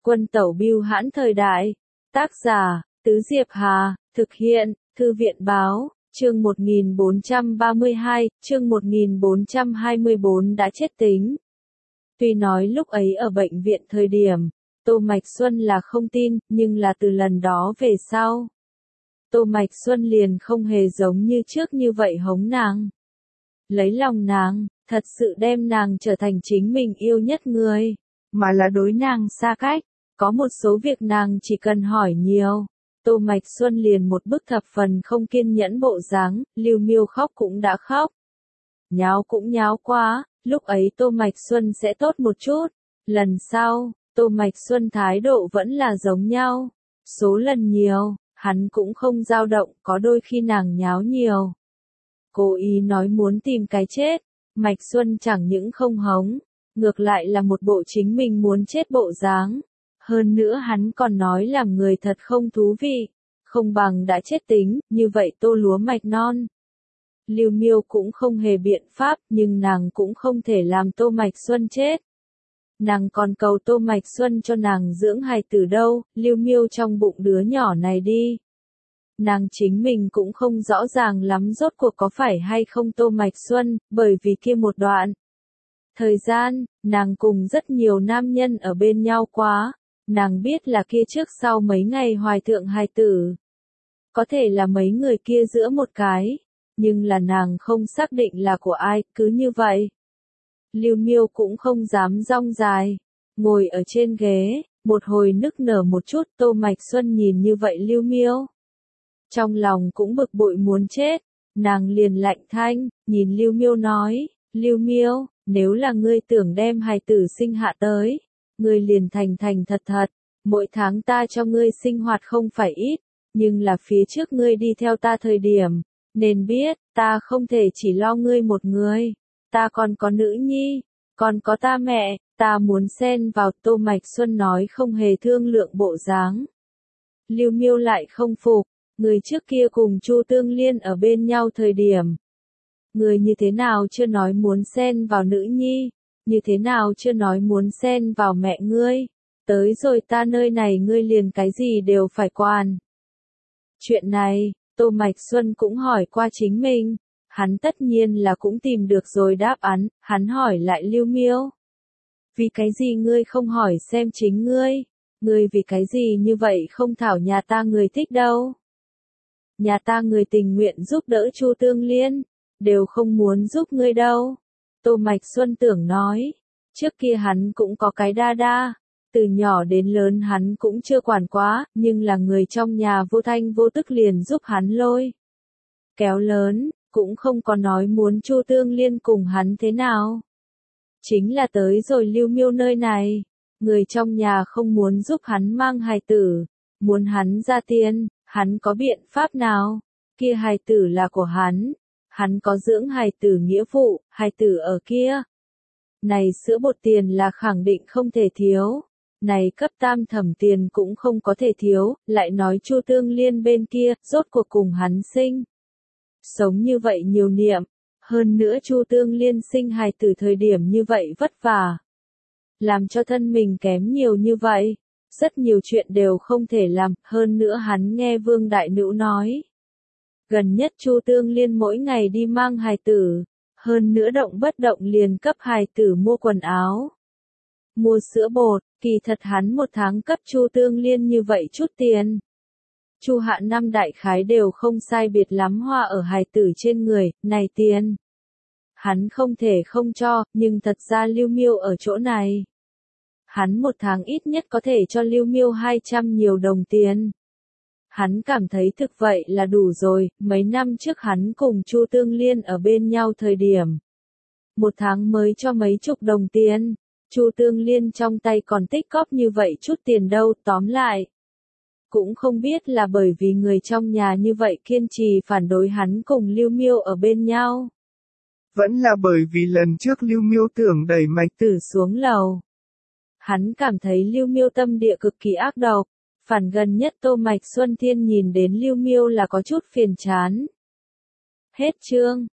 Quân tẩu bưu hãn thời đại. Tác giả, Tứ Diệp Hà, thực hiện, Thư viện báo, chương 1432, chương 1424 đã chết tính. Tuy nói lúc ấy ở bệnh viện thời điểm, Tô Mạch Xuân là không tin, nhưng là từ lần đó về sau. Tô Mạch Xuân liền không hề giống như trước như vậy hống nàng. Lấy lòng nàng, thật sự đem nàng trở thành chính mình yêu nhất người, mà là đối nàng xa cách. Có một số việc nàng chỉ cần hỏi nhiều. Tô Mạch Xuân liền một bức thập phần không kiên nhẫn bộ dáng, Lưu Miêu khóc cũng đã khóc. Nháo cũng nháo quá, lúc ấy Tô Mạch Xuân sẽ tốt một chút. Lần sau, Tô Mạch Xuân thái độ vẫn là giống nhau. Số lần nhiều, hắn cũng không dao động, có đôi khi nàng nháo nhiều. Cố ý nói muốn tìm cái chết, Mạch Xuân chẳng những không hống, ngược lại là một bộ chính mình muốn chết bộ dáng. Hơn nữa hắn còn nói làm người thật không thú vị, không bằng đã chết tính, như vậy tô lúa mạch non. Lưu Miêu cũng không hề biện pháp, nhưng nàng cũng không thể làm Tô Mạch Xuân chết. Nàng còn cầu Tô Mạch Xuân cho nàng dưỡng hài tử đâu, Lưu Miêu trong bụng đứa nhỏ này đi. Nàng chính mình cũng không rõ ràng lắm rốt cuộc có phải hay không Tô Mạch Xuân, bởi vì kia một đoạn thời gian, nàng cùng rất nhiều nam nhân ở bên nhau quá. Nàng biết là kia trước sau mấy ngày hoài thượng hài tử. Có thể là mấy người kia giữa một cái, nhưng là nàng không xác định là của ai, cứ như vậy. Lưu Miêu cũng không dám rong dài, ngồi ở trên ghế, một hồi nức nở một chút. Tô Mạch Xuân nhìn như vậy Lưu Miêu, trong lòng cũng bực bội muốn chết, nàng liền lạnh thanh, nhìn Lưu Miêu nói, Lưu Miêu, nếu là ngươi tưởng đem hài tử sinh hạ tới, ngươi liền thành thành thật thật, mỗi tháng ta cho ngươi sinh hoạt không phải ít, nhưng là phía trước ngươi đi theo ta thời điểm, nên biết, ta không thể chỉ lo ngươi một người, ta còn có nữ nhi, còn có ta mẹ, ta muốn xen vào. Tô Mạch Xuân nói không hề thương lượng bộ dáng. Lưu Miêu lại không phục, người trước kia cùng Chu Tương Liên ở bên nhau thời điểm. Người như thế nào chưa nói muốn xen vào nữ nhi, như thế nào chưa nói muốn xen vào mẹ ngươi, tới rồi ta nơi này ngươi liền cái gì đều phải quản. Chuyện này, Tô Mạch Xuân cũng hỏi qua chính mình, hắn tất nhiên là cũng tìm được rồi đáp án, hắn hỏi lại Lưu Miêu. Vì cái gì ngươi không hỏi xem chính ngươi vì cái gì như vậy không thảo nhà ta người thích đâu. Nhà ta người tình nguyện giúp đỡ Chu Tương Liên, đều không muốn giúp ngươi đâu. Tô Mạch Xuân tưởng nói, trước kia hắn cũng có cái đa đa, từ nhỏ đến lớn hắn cũng chưa quản quá, nhưng là người trong nhà vô thanh vô tức liền giúp hắn lôi kéo lớn, cũng không có nói muốn Chu Tương Liên cùng hắn thế nào. Chính là tới rồi Lưu Miêu nơi này, người trong nhà không muốn giúp hắn mang hài tử, muốn hắn ra tiền, hắn có biện pháp nào? Kia hài tử là của hắn có dưỡng hài tử nghĩa vụ, hài tử ở kia. Này sữa bột tiền là khẳng định không thể thiếu, này cấp tam thẩm tiền cũng không có thể thiếu, lại nói Chu Tương Liên bên kia, rốt cuộc cùng hắn sinh. Sống như vậy nhiều niệm, hơn nữa Chu Tương Liên sinh hài tử thời điểm như vậy vất vả. Làm cho thân mình kém nhiều như vậy, rất nhiều chuyện đều không thể làm, hơn nữa hắn nghe Vương Đại Nữ nói. Gần nhất Chu Tương Liên mỗi ngày đi mang hài tử, hơn nữa động bất động liền cấp hài tử mua quần áo, mua sữa bột, kỳ thật hắn một tháng cấp Chu Tương Liên như vậy chút tiền. Chu Hạ năm đại khái đều không sai biệt lắm hoa ở hài tử trên người, này tiền. Hắn không thể không cho, nhưng thật ra Lưu Miêu ở chỗ này. Hắn một tháng ít nhất có thể cho Lưu Miêu 200 nhiều đồng tiền. Hắn cảm thấy thực vậy là đủ rồi, mấy năm trước hắn cùng Chu Tương Liên ở bên nhau thời điểm. Một tháng mới cho mấy chục đồng tiền, Chu Tương Liên trong tay còn tích cóp như vậy chút tiền đâu, tóm lại. Cũng không biết là bởi vì người trong nhà như vậy kiên trì phản đối hắn cùng Lưu Miêu ở bên nhau. Vẫn là bởi vì lần trước Lưu Miêu tưởng đẩy Mạch Tử xuống lầu. Hắn cảm thấy Lưu Miêu tâm địa cực kỳ ác độc. Phản gần nhất Tô Mạch Xuân Thiên nhìn đến Lưu Miêu là có chút phiền chán. Hết chương.